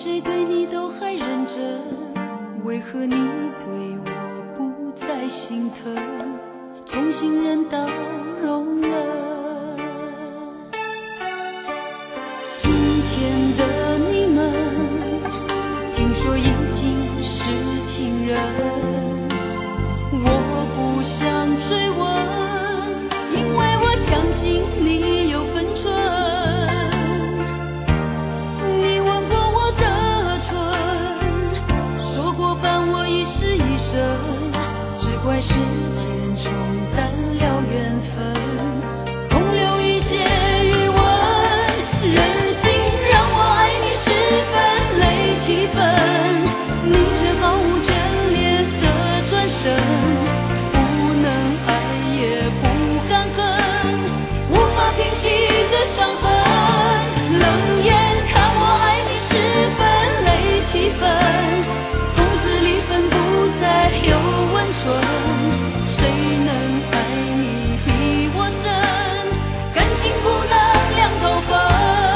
谁对你都还认真，为何你对我不再心疼，重新人道容了。今天的你们听说已经是情人，我不想追问，因为我相信你有分寸。你吻过我的唇，说过伴我一世一生，只怪时间冲淡了缘分，空留一些余温。任性让我爱你10分累7分，你却毫无眷恋的转身，不能爱也不敢恨，无法平息的伤痕。冷眼看我爱你10分累7分，从此离分不再有温存。谁能爱你比我深？感情不能两头分。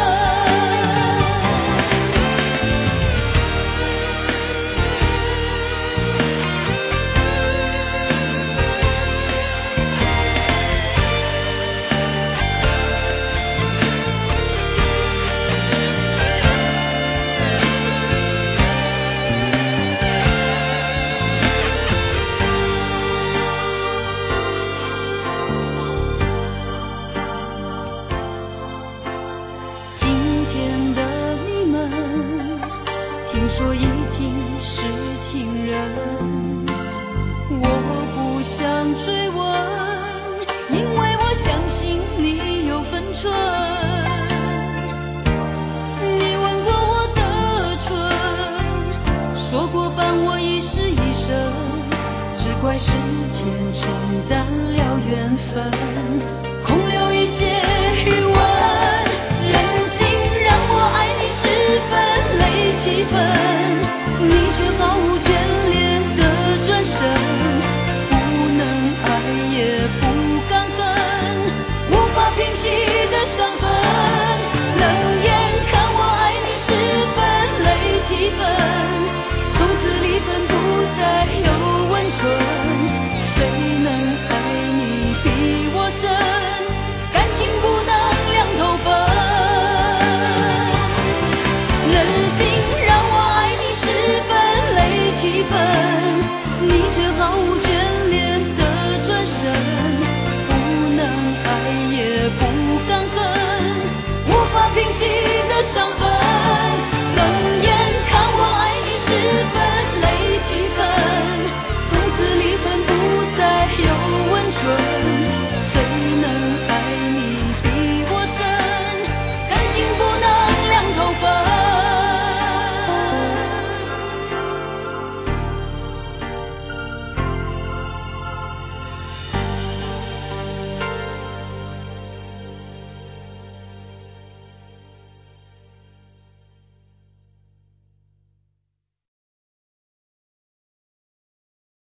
今天的你们听说已经是情人，我不想追问，因为我相信你有分寸。你吻过我的唇，说过伴我一世一生，只怪时间冲淡了缘分。